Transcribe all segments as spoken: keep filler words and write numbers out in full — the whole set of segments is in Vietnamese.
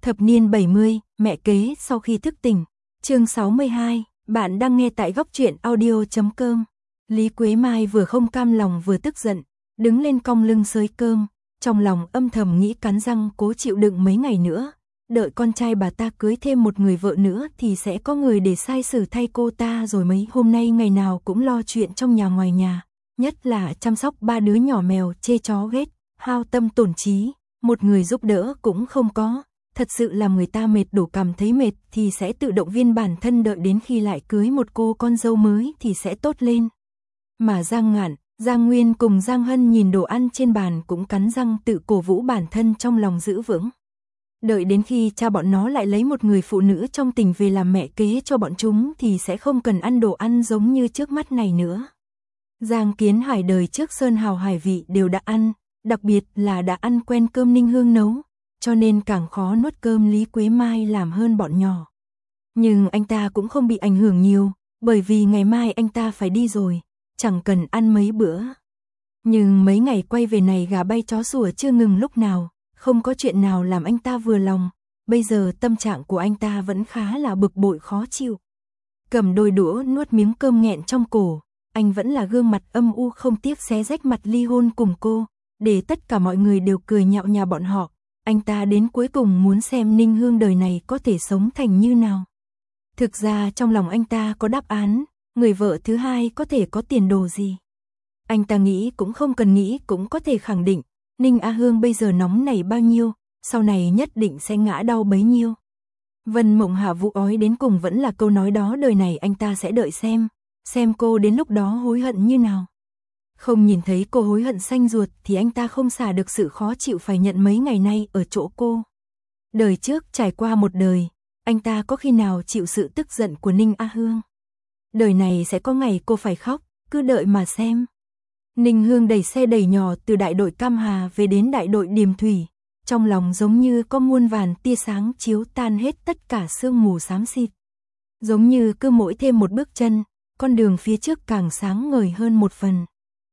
Thập niên bảy mươi, mẹ kế sau khi thức tỉnh. Chương sáu mươi hai, bạn đang nghe tại góc truyện audio chấm com. Lý Quế Mai vừa không cam lòng vừa tức giận, đứng lên cong lưng xới cơm, trong lòng âm thầm nghĩ cắn răng cố chịu đựng mấy ngày nữa, đợi con trai bà ta cưới thêm một người vợ nữa thì sẽ có người để sai xử thay cô ta rồi. Mấy hôm nay ngày nào cũng lo chuyện trong nhà ngoài nhà, nhất là chăm sóc ba đứa nhỏ mèo chê chó ghét, hao tâm tổn trí, một người giúp đỡ cũng không có. Thật sự làm người ta mệt đổ cảm thấy mệt thì sẽ tự động viên bản thân, đợi đến khi lại cưới một cô con dâu mới thì sẽ tốt lên. Mà Giang Ngạn, Giang Nguyên cùng Giang Hân nhìn đồ ăn trên bàn cũng cắn răng tự cổ vũ bản thân trong lòng giữ vững. Đợi đến khi cha bọn nó lại lấy một người phụ nữ trong tình về làm mẹ kế cho bọn chúng thì sẽ không cần ăn đồ ăn giống như trước mắt này nữa. Giang Kiến Hải đời trước sơn hào hải vị đều đã ăn, đặc biệt là đã ăn quen cơm Ninh Hương nấu, cho nên càng khó nuốt cơm Lý Quế Mai làm hơn bọn nhỏ. Nhưng anh ta cũng không bị ảnh hưởng nhiều, bởi vì ngày mai anh ta phải đi rồi, chẳng cần ăn mấy bữa. Nhưng mấy ngày quay về này gà bay chó sủa chưa ngừng lúc nào, không có chuyện nào làm anh ta vừa lòng, bây giờ tâm trạng của anh ta vẫn khá là bực bội khó chịu. Cầm đôi đũa nuốt miếng cơm nghẹn trong cổ, anh vẫn là gương mặt âm u không tiếc xé rách mặt ly hôn cùng cô, để tất cả mọi người đều cười nhạo nhà bọn họ. Anh ta đến cuối cùng muốn xem Ninh Hương đời này có thể sống thành như nào. Thực ra trong lòng anh ta có đáp án, người vợ thứ hai có thể có tiền đồ gì. Anh ta nghĩ cũng không cần nghĩ cũng có thể khẳng định, Ninh A Hương bây giờ nóng nảy bao nhiêu, sau này nhất định sẽ ngã đau bấy nhiêu. Vân Mộng Hạ vụ ói đến cùng vẫn là câu nói đó, đời này anh ta sẽ đợi xem, xem cô đến lúc đó hối hận như nào. Không nhìn thấy cô hối hận xanh ruột thì anh ta không xả được sự khó chịu phải nhận mấy ngày nay ở chỗ cô. Đời trước trải qua một đời, anh ta có khi nào chịu sự tức giận của Ninh A Hương. Đời này sẽ có ngày cô phải khóc, cứ đợi mà xem. Ninh Hương đẩy xe đẩy nhỏ từ đại đội Cam Hà về đến đại đội Điềm Thủy, trong lòng giống như có muôn vàn tia sáng chiếu tan hết tất cả sương mù xám xịt. Giống như cứ mỗi thêm một bước chân, con đường phía trước càng sáng ngời hơn một phần.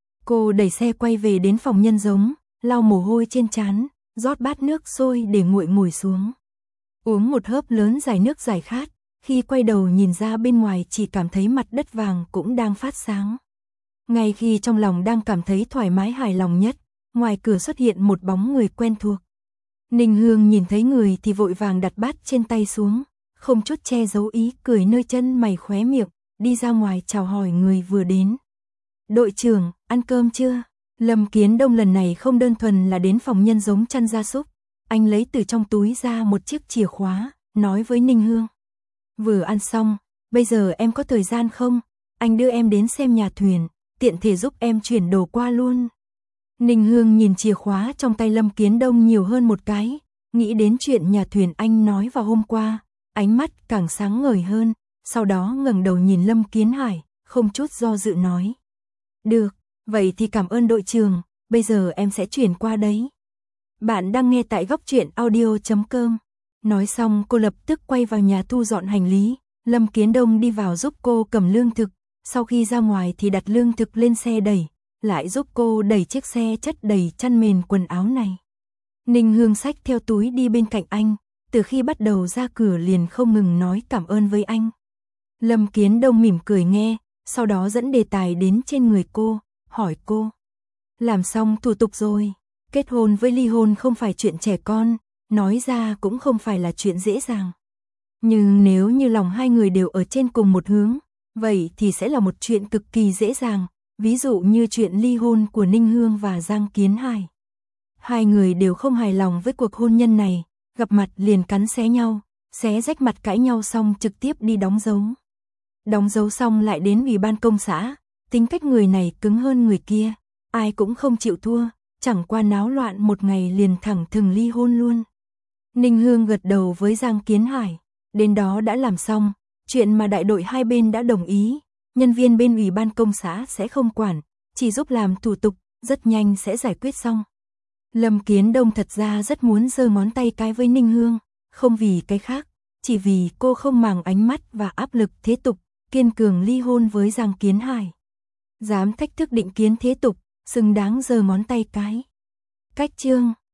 Cô đẩy xe quay về đến phòng nhân giống, lau mồ hôi trên trán, rót bát nước sôi để nguội ngồi xuống. Uống một hớp lớn giải nước giải khát, khi quay đầu nhìn ra bên ngoài chỉ cảm thấy mặt đất vàng cũng đang phát sáng. Ngay khi trong lòng đang cảm thấy thoải mái hài lòng nhất, ngoài cửa xuất hiện một bóng người quen thuộc. Ninh Hương nhìn thấy người thì vội vàng đặt bát trên tay xuống, không chút che giấu ý cười nơi chân mày khóe miệng, đi ra ngoài chào hỏi người vừa đến. Đội trưởng, ăn cơm chưa? Lâm Kiến Đông lần này không đơn thuần là đến phòng nhân giống chăn gia súc, anh lấy từ trong túi ra một chiếc chìa khóa, nói với Ninh Hương. Vừa ăn xong, bây giờ em có thời gian không? Anh đưa em đến xem nhà thuyền, tiện thể giúp em chuyển đồ qua luôn. Ninh Hương nhìn chìa khóa trong tay Lâm Kiến Đông nhiều hơn một cái, nghĩ đến chuyện nhà thuyền anh nói vào hôm qua, ánh mắt càng sáng ngời hơn, sau đó ngẩng đầu nhìn Lâm Kiến Hải, không chút do dự nói. Được, vậy thì cảm ơn đội trưởng, bây giờ em sẽ chuyển qua đấy. Bạn đang nghe tại góc truyện audio chấm com. Nói xong cô lập tức quay vào nhà thu dọn hành lý, Lâm Kiến Đông đi vào giúp cô cầm lương thực, sau khi ra ngoài thì đặt lương thực lên xe đẩy, lại giúp cô đẩy chiếc xe chất đầy chăn mền quần áo này. Ninh Hương xách theo túi đi bên cạnh anh, từ khi bắt đầu ra cửa liền không ngừng nói cảm ơn với anh. Lâm Kiến Đông mỉm cười nghe, sau đó dẫn đề tài đến trên người cô, hỏi cô. Làm xong thủ tục rồi, kết hôn với ly hôn không phải chuyện trẻ con, nói ra cũng không phải là chuyện dễ dàng. Nhưng nếu như lòng hai người đều ở trên cùng một hướng, vậy thì sẽ là một chuyện cực kỳ dễ dàng, ví dụ như chuyện ly hôn của Ninh Hương và Giang Kiến Hải. Hai người đều không hài lòng với cuộc hôn nhân này, gặp mặt liền cắn xé nhau, xé rách mặt cãi nhau xong trực tiếp đi đóng dấu. Đóng dấu xong lại đến ủy ban công xã, tính cách người này cứng hơn người kia, ai cũng không chịu thua, chẳng qua náo loạn một ngày liền thẳng thừng ly hôn luôn. Ninh Hương gật đầu với Giang Kiến Hải, đến đó đã làm xong, chuyện mà đại đội hai bên đã đồng ý, nhân viên bên ủy ban công xã sẽ không quản, chỉ giúp làm thủ tục, rất nhanh sẽ giải quyết xong. Lâm Kiến Đông thật ra rất muốn giơ ngón tay cái với Ninh Hương, không vì cái khác, chỉ vì cô không màng ánh mắt và áp lực thế tục, kiên cường ly hôn với Giang Kiến Hải. Dám thách thức định kiến thế tục, xứng đáng giơ ngón tay cái. Cách chương